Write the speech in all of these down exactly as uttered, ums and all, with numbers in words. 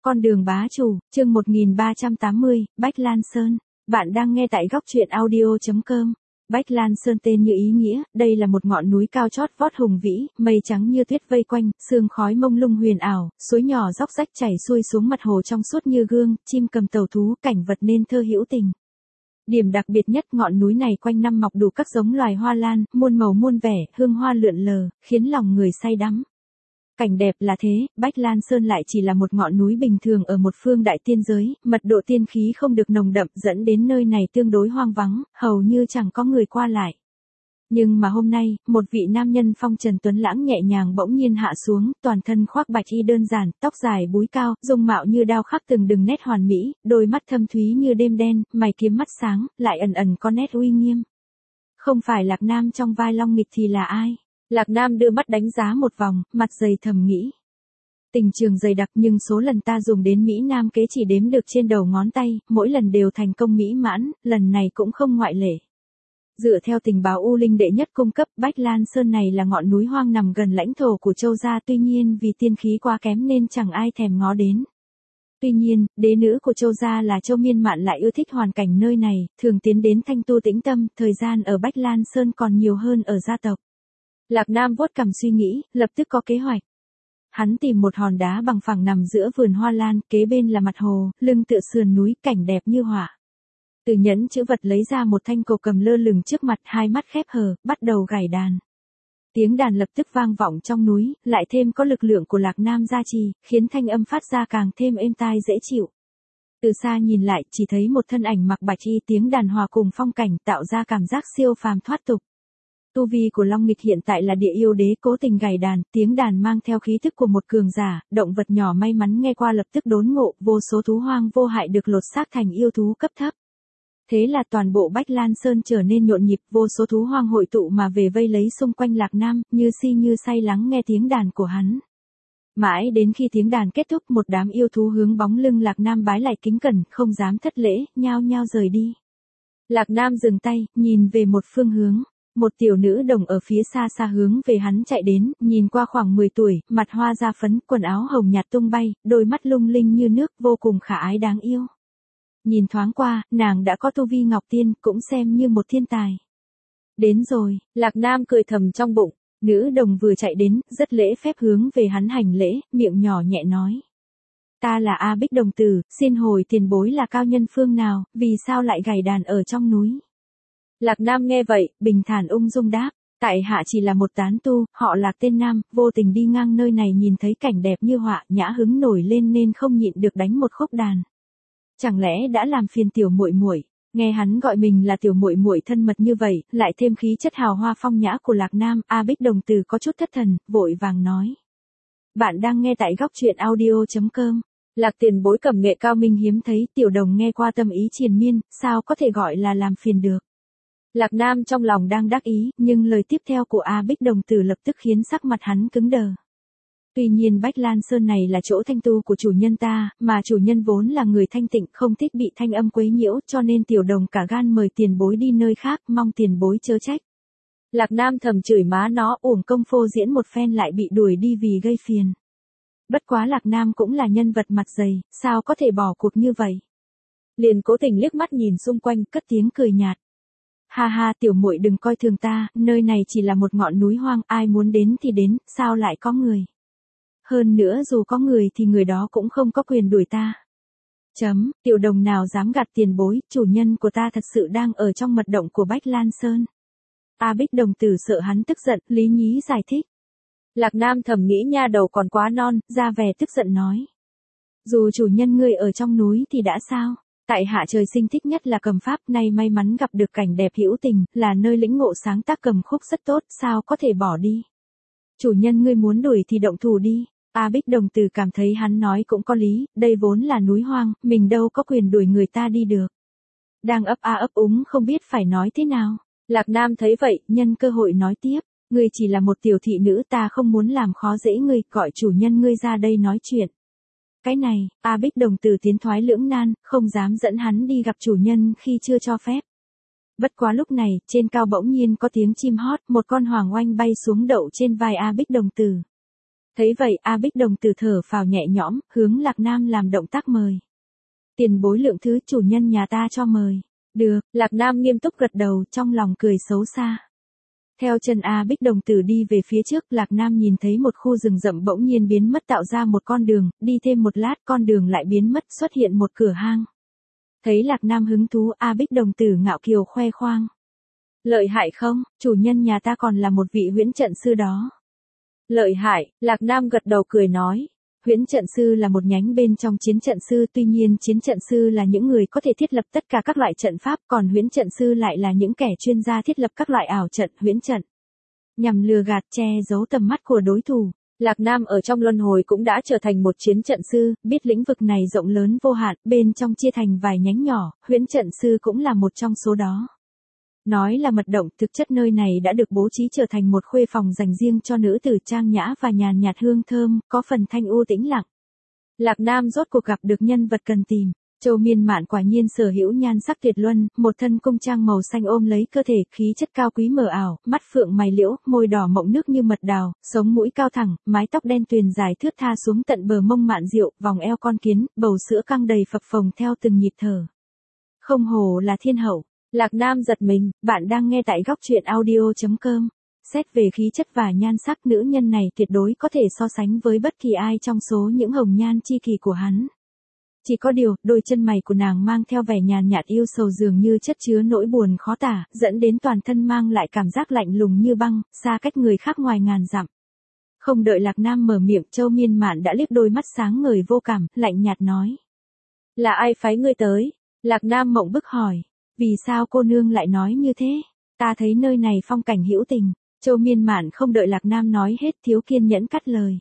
Con đường bá chủ, chương một nghìn ba trăm tám mươi, Bách Lan Sơn. Bạn đang nghe tại góc truyện audio chấm com. Bách Lan Sơn tên như ý nghĩa, đây là một ngọn núi cao chót vót hùng vĩ, mây trắng như tuyết vây quanh, sương khói mông lung huyền ảo, suối nhỏ róc rách chảy xuôi xuống mặt hồ trong suốt như gương, chim cầm tàu thú, cảnh vật nên thơ hữu tình. Điểm đặc biệt nhất ngọn núi này quanh năm mọc đủ các giống loài hoa lan, muôn màu muôn vẻ, hương hoa lượn lờ, khiến lòng người say đắm. Cảnh đẹp là thế, Bách Lan Sơn lại chỉ là một ngọn núi bình thường ở một phương đại tiên giới, mật độ tiên khí không được nồng đậm dẫn đến nơi này tương đối hoang vắng, hầu như chẳng có người qua lại. Nhưng mà hôm nay, một vị nam nhân phong trần tuấn lãng nhẹ nhàng bỗng nhiên hạ xuống, toàn thân khoác bạch y đơn giản, tóc dài búi cao, dung mạo như đao khắc từng đường nét hoàn mỹ, đôi mắt thâm thúy như đêm đen, mày kiếm mắt sáng, lại ẩn ẩn có nét uy nghiêm. Không phải Lạc Nam trong vai Long Nghịch thì là ai? Lạc Nam đưa mắt đánh giá một vòng, mặt dày thầm nghĩ. Tình trường dày đặc nhưng số lần ta dùng đến Mỹ Nam kế chỉ đếm được trên đầu ngón tay, mỗi lần đều thành công mỹ mãn, lần này cũng không ngoại lệ. Dựa theo tình báo U Linh đệ nhất cung cấp, Bách Lan Sơn này là ngọn núi hoang nằm gần lãnh thổ của Châu gia, tuy nhiên vì tiên khí quá kém nên chẳng ai thèm ngó đến. Tuy nhiên, đế nữ của Châu gia là Châu Miên Mạn lại yêu thích hoàn cảnh nơi này, thường tiến đến thanh tu tĩnh tâm, thời gian ở Bách Lan Sơn còn nhiều hơn ở gia tộc. Lạc Nam vuốt cằm suy nghĩ, lập tức có kế hoạch. Hắn tìm một hòn đá bằng phẳng nằm giữa vườn hoa lan, kế bên là mặt hồ, lưng tựa sườn núi, cảnh đẹp như họa. Từ nhẫn chữ vật lấy ra một thanh cổ cầm lơ lửng trước mặt, hai mắt khép hờ, bắt đầu gảy đàn. Tiếng đàn lập tức vang vọng trong núi, lại thêm có lực lượng của Lạc Nam gia trì, khiến thanh âm phát ra càng thêm êm tai dễ chịu. Từ xa nhìn lại, chỉ thấy một thân ảnh mặc bạch y, tiếng đàn hòa cùng phong cảnh, tạo ra cảm giác siêu phàm thoát tục. Tu vi của Long Nghịch hiện tại là địa yêu đế, cố tình gảy đàn, tiếng đàn mang theo khí thức của một cường giả, động vật nhỏ may mắn nghe qua lập tức đốn ngộ, vô số thú hoang vô hại được lột xác thành yêu thú cấp thấp. Thế là toàn bộ Bách Lan Sơn trở nên nhộn nhịp, vô số thú hoang hội tụ mà về vây lấy xung quanh Lạc Nam, như si như say lắng nghe tiếng đàn của hắn. Mãi đến khi tiếng đàn kết thúc, một đám yêu thú hướng bóng lưng Lạc Nam bái lại kính cẩn, không dám thất lễ, nhao nhao rời đi. Lạc Nam dừng tay, nhìn về một phương hướng. Một tiểu nữ đồng ở phía xa xa hướng về hắn chạy đến, nhìn qua khoảng mười tuổi, mặt hoa da phấn, quần áo hồng nhạt tung bay, đôi mắt lung linh như nước, vô cùng khả ái đáng yêu. Nhìn thoáng qua, nàng đã có tu vi ngọc tiên, cũng xem như một thiên tài. Đến rồi, Lạc Nam cười thầm trong bụng, nữ đồng vừa chạy đến, rất lễ phép hướng về hắn hành lễ, miệng nhỏ nhẹ nói. Ta là A Bích đồng tử, xin hồi tiền bối là cao nhân phương nào, vì sao lại gảy đàn ở trong núi? Lạc Nam nghe vậy, bình thản ung dung đáp, tại hạ chỉ là một tán tu, họ Lạc tên Nam, vô tình đi ngang nơi này nhìn thấy cảnh đẹp như họa, nhã hứng nổi lên nên không nhịn được đánh một khúc đàn. Chẳng lẽ đã làm phiền tiểu muội muội? Nghe hắn gọi mình là tiểu muội muội thân mật như vậy, lại thêm khí chất hào hoa phong nhã của Lạc Nam, A Bích đồng tử có chút thất thần, vội vàng nói. Bạn đang nghe tại góc truyện audio chấm com. Lạc tiền bối cầm nghệ cao minh hiếm thấy, tiểu đồng nghe qua tâm ý triền miên, sao có thể gọi là làm phiền được? Lạc Nam trong lòng đang đắc ý, nhưng lời tiếp theo của A Bích đồng tử lập tức khiến sắc mặt hắn cứng đờ. Tuy nhiên Bách Lan Sơn này là chỗ thanh tu của chủ nhân ta, mà chủ nhân vốn là người thanh tịnh, không thích bị thanh âm quấy nhiễu, cho nên tiểu đồng cả gan mời tiền bối đi nơi khác, mong tiền bối chớ trách. Lạc Nam thầm chửi má nó, uổng công phô diễn một phen lại bị đuổi đi vì gây phiền. Bất quá Lạc Nam cũng là nhân vật mặt dày, sao có thể bỏ cuộc như vậy? Liền cố tình liếc mắt nhìn xung quanh, cất tiếng cười nhạt. Ha ha, tiểu muội đừng coi thường ta, nơi này chỉ là một ngọn núi hoang, ai muốn đến thì đến, sao lại có người? Hơn nữa dù có người thì người đó cũng không có quyền đuổi ta. Chấm, tiểu đồng nào dám gạt tiền bối, chủ nhân của ta thật sự đang ở trong mật động của Bách Lan Sơn. A Bích đồng tử sợ hắn tức giận, lý nhí giải thích. Lạc Nam thầm nghĩ nha đầu còn quá non, ra vẻ tức giận nói. Dù chủ nhân ngươi ở trong núi thì đã sao? Tại hạ trời sinh thích nhất là cầm pháp, nay may mắn gặp được cảnh đẹp hữu tình, là nơi lĩnh ngộ sáng tác cầm khúc rất tốt, sao có thể bỏ đi. Chủ nhân ngươi muốn đuổi thì động thủ đi. A Bích đồng tử cảm thấy hắn nói cũng có lý, đây vốn là núi hoang, mình đâu có quyền đuổi người ta đi được. Đang ấp a ấp úng không biết phải nói thế nào. Lạc Nam thấy vậy, nhân cơ hội nói tiếp, ngươi chỉ là một tiểu thị nữ, ta không muốn làm khó dễ ngươi, gọi chủ nhân ngươi ra đây nói chuyện. Cái này, A Bích đồng tử tiến thoái lưỡng nan, không dám dẫn hắn đi gặp chủ nhân khi chưa cho phép. Bất quá lúc này, trên cao bỗng nhiên có tiếng chim hót, một con hoàng oanh bay xuống đậu trên vai A Bích đồng tử. Thấy vậy A Bích đồng tử thở phào nhẹ nhõm, hướng Lạc Nam làm động tác mời. Tiền bối lượng thứ chủ nhân nhà ta cho mời. Được, Lạc Nam nghiêm túc gật đầu trong lòng cười xấu xa. Theo chân A Bích đồng tử đi về phía trước, Lạc Nam nhìn thấy một khu rừng rậm bỗng nhiên biến mất tạo ra một con đường, đi thêm một lát con đường lại biến mất xuất hiện một cửa hang. Thấy Lạc Nam hứng thú A Bích đồng tử ngạo kiều khoe khoang. Lợi hại không, chủ nhân nhà ta còn là một vị huyễn trận sư đó. Lợi hại, Lạc Nam gật đầu cười nói. Huyễn trận sư là một nhánh bên trong chiến trận sư, tuy nhiên chiến trận sư là những người có thể thiết lập tất cả các loại trận pháp, còn huyễn trận sư lại là những kẻ chuyên gia thiết lập các loại ảo trận, huyễn trận. Nhằm lừa gạt che giấu tầm mắt của đối thủ. Lạc Nam ở trong luân hồi cũng đã trở thành một chiến trận sư, biết lĩnh vực này rộng lớn vô hạn, bên trong chia thành vài nhánh nhỏ, huyễn trận sư cũng là một trong số đó. Nói là mật động, thực chất nơi này đã được bố trí trở thành một khuê phòng dành riêng cho nữ tử trang nhã và nhàn nhạt hương thơm, có phần thanh u tĩnh lặng. Lạc Nam rốt cuộc gặp được nhân vật cần tìm. Châu Miên Mạn quả nhiên sở hữu nhan sắc tuyệt luân, một thân cung trang màu xanh ôm lấy cơ thể, khí chất cao quý mờ ảo, mắt phượng mày liễu, môi đỏ mọng nước như mật đào, sống mũi cao thẳng, mái tóc đen tuyền dài thướt tha xuống tận bờ mông mạn diệu, vòng eo con kiến, bầu sữa căng đầy phập phồng theo từng nhịp thở. Không hổ là thiên hậu. Lạc Nam giật mình, bạn đang nghe tại góc truyện audio chấm com. Xét về khí chất và nhan sắc, nữ nhân này tuyệt đối có thể so sánh với bất kỳ ai trong số những hồng nhan chi kỷ của hắn. Chỉ có điều, đôi chân mày của nàng mang theo vẻ nhàn nhạt yêu sầu dường như chất chứa nỗi buồn khó tả, dẫn đến toàn thân mang lại cảm giác lạnh lùng như băng, xa cách người khác ngoài ngàn dặm. Không đợi Lạc Nam mở miệng, Châu Miên Mạn đã liếc đôi mắt sáng ngời vô cảm, lạnh nhạt nói. Là ai phái ngươi tới? Lạc Nam mộng bức hỏi. Vì sao cô nương lại nói như thế? Ta thấy nơi này phong cảnh hữu tình. Châu Miên Mạn không đợi Lạc Nam nói hết thiếu kiên nhẫn cắt lời.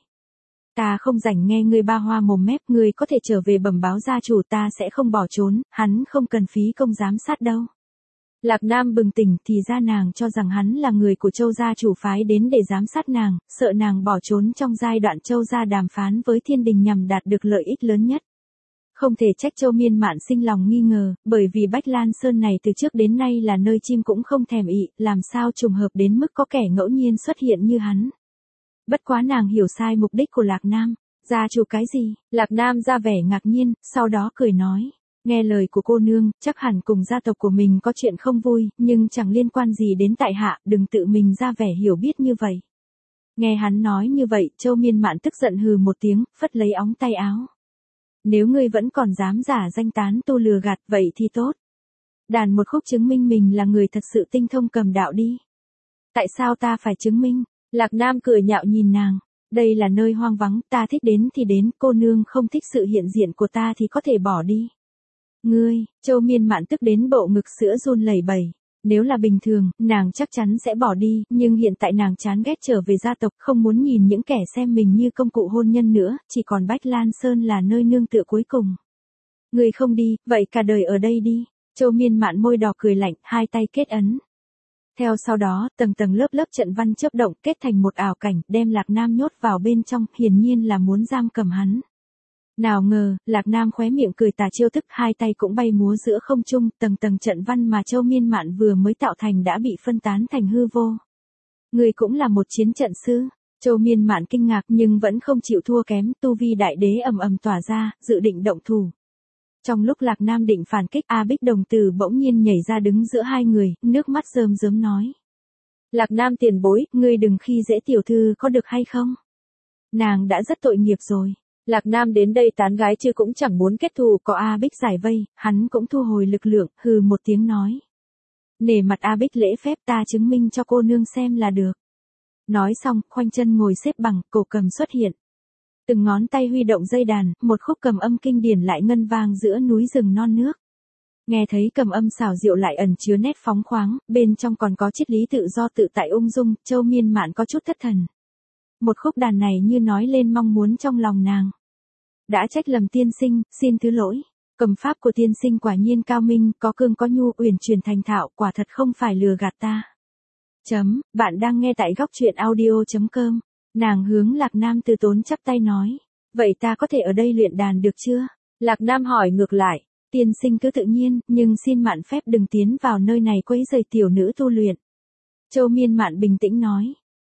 Ta không rảnh nghe ngươi ba hoa mồm mép, ngươi có thể trở về bẩm báo gia chủ, ta sẽ không bỏ trốn, hắn không cần phí công giám sát đâu. Lạc Nam bừng tỉnh, thì ra nàng cho rằng hắn là người của Châu gia chủ phái đến để giám sát nàng, sợ nàng bỏ trốn trong giai đoạn Châu gia đàm phán với thiên đình nhằm đạt được lợi ích lớn nhất. Không thể trách Châu Miên Mạn sinh lòng nghi ngờ, bởi vì Bách Lan Sơn này từ trước đến nay là nơi chim cũng không thèm ị, làm sao trùng hợp đến mức có kẻ ngẫu nhiên xuất hiện như hắn. Bất quá nàng hiểu sai mục đích của Lạc Nam. Gia chủ cái gì? Lạc Nam ra vẻ ngạc nhiên, sau đó cười nói. Nghe lời của cô nương, chắc hẳn cùng gia tộc của mình có chuyện không vui, nhưng chẳng liên quan gì đến tại hạ, đừng tự mình ra vẻ hiểu biết như vậy. Nghe hắn nói như vậy, Châu Miên Mạn tức giận hừ một tiếng, phất lấy ống tay áo. Nếu ngươi vẫn còn dám giả danh tán tu lừa gạt vậy thì tốt. Đàn một khúc chứng minh mình là người thật sự tinh thông cầm đạo đi. Tại sao ta phải chứng minh? Lạc Nam cười nhạo nhìn nàng. Đây là nơi hoang vắng, ta thích đến thì đến, cô nương không thích sự hiện diện của ta thì có thể bỏ đi. Ngươi, Châu Miên Mạn tức đến bộ ngực sữa run lẩy bẩy. Nếu là bình thường, nàng chắc chắn sẽ bỏ đi, nhưng hiện tại nàng chán ghét trở về gia tộc, không muốn nhìn những kẻ xem mình như công cụ hôn nhân nữa, chỉ còn Bách Lan Sơn là nơi nương tựa cuối cùng. Ngươi không đi, vậy cả đời ở đây đi. Châu Miên Mạn môi đỏ cười lạnh, hai tay kết ấn. Theo sau đó, tầng tầng lớp lớp trận văn chớp động kết thành một ảo cảnh, đem Lạc Nam nhốt vào bên trong, hiển nhiên là muốn giam cầm hắn. Nào ngờ, Lạc Nam khóe miệng cười tà chiêu thức, hai tay cũng bay múa giữa không trung, tầng tầng trận văn mà Châu Miên Mạn vừa mới tạo thành đã bị phân tán thành hư vô. Người cũng là một chiến trận sư. Châu Miên Mạn kinh ngạc nhưng vẫn không chịu thua kém, tu vi đại đế ầm ầm tỏa ra, dự định động thủ. Trong lúc Lạc Nam định phản kích, A Bích đồng tử bỗng nhiên nhảy ra đứng giữa hai người, nước mắt rơm rớm nói. Lạc Nam tiền bối, ngươi đừng khi dễ tiểu thư có được hay không? Nàng đã rất tội nghiệp rồi. Lạc Nam đến đây tán gái chứ cũng chẳng muốn kết thù, có A Bích giải vây, hắn cũng thu hồi lực lượng, hừ một tiếng nói. Nể mặt A Bích lễ phép, ta chứng minh cho cô nương xem là được. Nói xong, khoanh chân ngồi xếp bằng, cổ cầm xuất hiện. Từng ngón tay huy động dây đàn, một khúc cầm âm kinh điển lại ngân vang giữa núi rừng non nước. Nghe thấy cầm âm xảo diệu lại ẩn chứa nét phóng khoáng, bên trong còn có triết lý tự do tự tại ung dung, Châu Miên Mạn có chút thất thần. Một khúc đàn này như nói lên mong muốn trong lòng nàng. Đã trách lầm tiên sinh, xin thứ lỗi. Cầm pháp của tiên sinh quả nhiên cao minh, có cương có nhu, uyển chuyển thành thạo, quả thật không phải lừa gạt ta. Chấm, bạn đang nghe tại góc truyện audio chấm com. Nàng hướng Lạc Nam từ tốn chắp tay nói. Vậy ta có thể ở đây luyện đàn được chưa? Lạc Nam hỏi ngược lại. Tiên sinh cứ tự nhiên, nhưng xin mạn phép đừng tiến vào nơi này quấy rầy tiểu nữ tu luyện. Châu Miên Mạn bình tĩnh nói.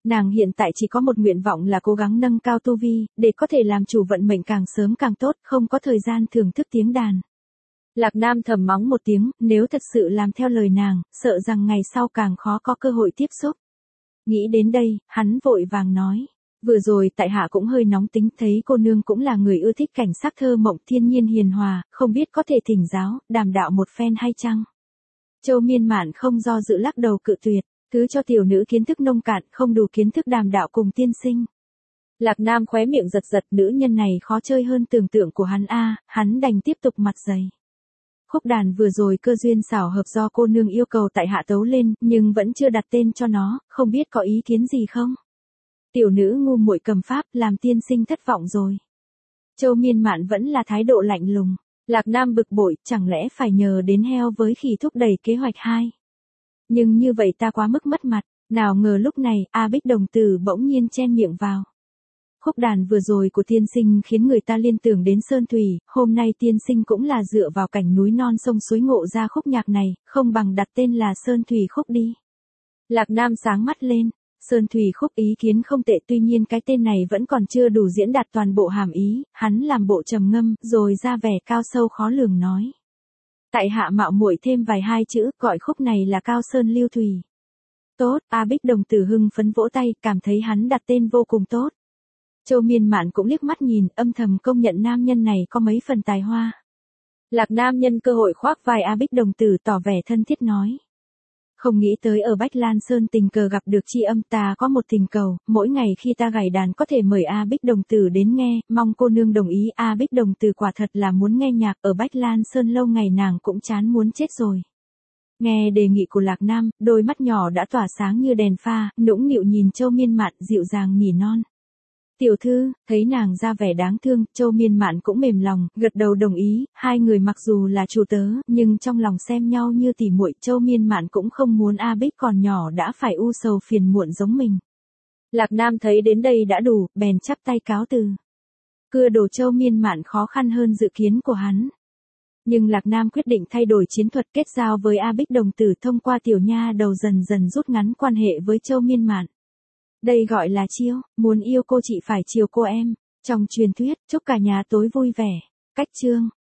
Nàng hiện tại chỉ có một nguyện vọng là cố gắng nâng cao tu vi, để có thể làm chủ vận mệnh càng sớm càng tốt, không có thời gian thưởng thức tiếng đàn. Lạc Nam thầm mắng một tiếng, nếu thật sự làm theo lời nàng, sợ rằng ngày sau càng khó có cơ hội tiếp xúc. Nghĩ đến đây, hắn vội vàng nói. Vừa rồi tại hạ cũng hơi nóng tính, thấy cô nương cũng là người ưa thích cảnh sắc thơ mộng thiên nhiên hiền hòa, không biết có thể thỉnh giáo, đàm đạo một phen hay chăng? Châu Miên Mạn không do dự lắc đầu cự tuyệt, thứ cho tiểu nữ kiến thức nông cạn, không đủ kiến thức đàm đạo cùng tiên sinh. Lạc Nam khóe miệng giật giật, nữ nhân này khó chơi hơn tưởng tượng của hắn a, hắn đành tiếp tục mặt dày. Khúc đàn vừa rồi cơ duyên xảo hợp do cô nương yêu cầu tại hạ tấu lên, nhưng vẫn chưa đặt tên cho nó, không biết có ý kiến gì không? Tiểu nữ ngu muội cầm pháp, làm tiên sinh thất vọng rồi. Châu Miên Mạn vẫn là thái độ lạnh lùng. Lạc Nam bực bội, chẳng lẽ phải nhờ đến heo với khỉ thúc đẩy kế hoạch hai. Nhưng như vậy ta quá mức mất mặt, nào ngờ lúc này, A Bích đồng tử bỗng nhiên chen miệng vào. Khúc đàn vừa rồi của tiên sinh khiến người ta liên tưởng đến Sơn Thủy, hôm nay tiên sinh cũng là dựa vào cảnh núi non sông suối ngộ ra khúc nhạc này, không bằng đặt tên là Sơn Thủy khúc đi. Lạc Nam sáng mắt lên, Sơn Thủy khúc ý kiến không tệ, tuy nhiên cái tên này vẫn còn chưa đủ diễn đạt toàn bộ hàm ý, hắn làm bộ trầm ngâm, rồi ra vẻ cao sâu khó lường nói. Tại hạ mạo muội thêm vài hai chữ, gọi khúc này là Cao Sơn Lưu Thủy. Tốt, A Bích đồng tử hưng phấn vỗ tay, cảm thấy hắn đặt tên vô cùng tốt. Châu Miên Mạn cũng liếc mắt nhìn, âm thầm công nhận nam nhân này có mấy phần tài hoa. Lạc Nam nhân cơ hội khoác vai A Bích đồng tử tỏ vẻ thân thiết nói. Không nghĩ tới ở Bách Lan Sơn tình cờ gặp được tri âm, ta có một tình cầu, mỗi ngày khi ta gảy đàn có thể mời A Bích đồng tử đến nghe, mong cô nương đồng ý. A Bích đồng tử quả thật là muốn nghe nhạc, ở Bách Lan Sơn lâu ngày nàng cũng chán muốn chết rồi. Nghe đề nghị của Lạc Nam, đôi mắt nhỏ đã tỏa sáng như đèn pha, nũng nịu nhìn Châu Miên Mạn dịu dàng nỉ non. Tiểu thư, thấy nàng ra vẻ đáng thương, Châu Miên Mạn cũng mềm lòng, gật đầu đồng ý, hai người mặc dù là chủ tớ, nhưng trong lòng xem nhau như tỉ muội. Châu Miên Mạn cũng không muốn A Bích còn nhỏ đã phải u sầu phiền muộn giống mình. Lạc Nam thấy đến đây đã đủ, bèn chắp tay cáo từ. Cưa đổ Châu Miên Mạn khó khăn hơn dự kiến của hắn. Nhưng Lạc Nam quyết định thay đổi chiến thuật, kết giao với A Bích đồng tử, thông qua tiểu nha đầu dần dần rút ngắn quan hệ với Châu Miên Mạn. Đây gọi là chiêu, muốn yêu cô chị phải chiều cô em. Trong truyền thuyết, chúc cả nhà tối vui vẻ. Cách chương.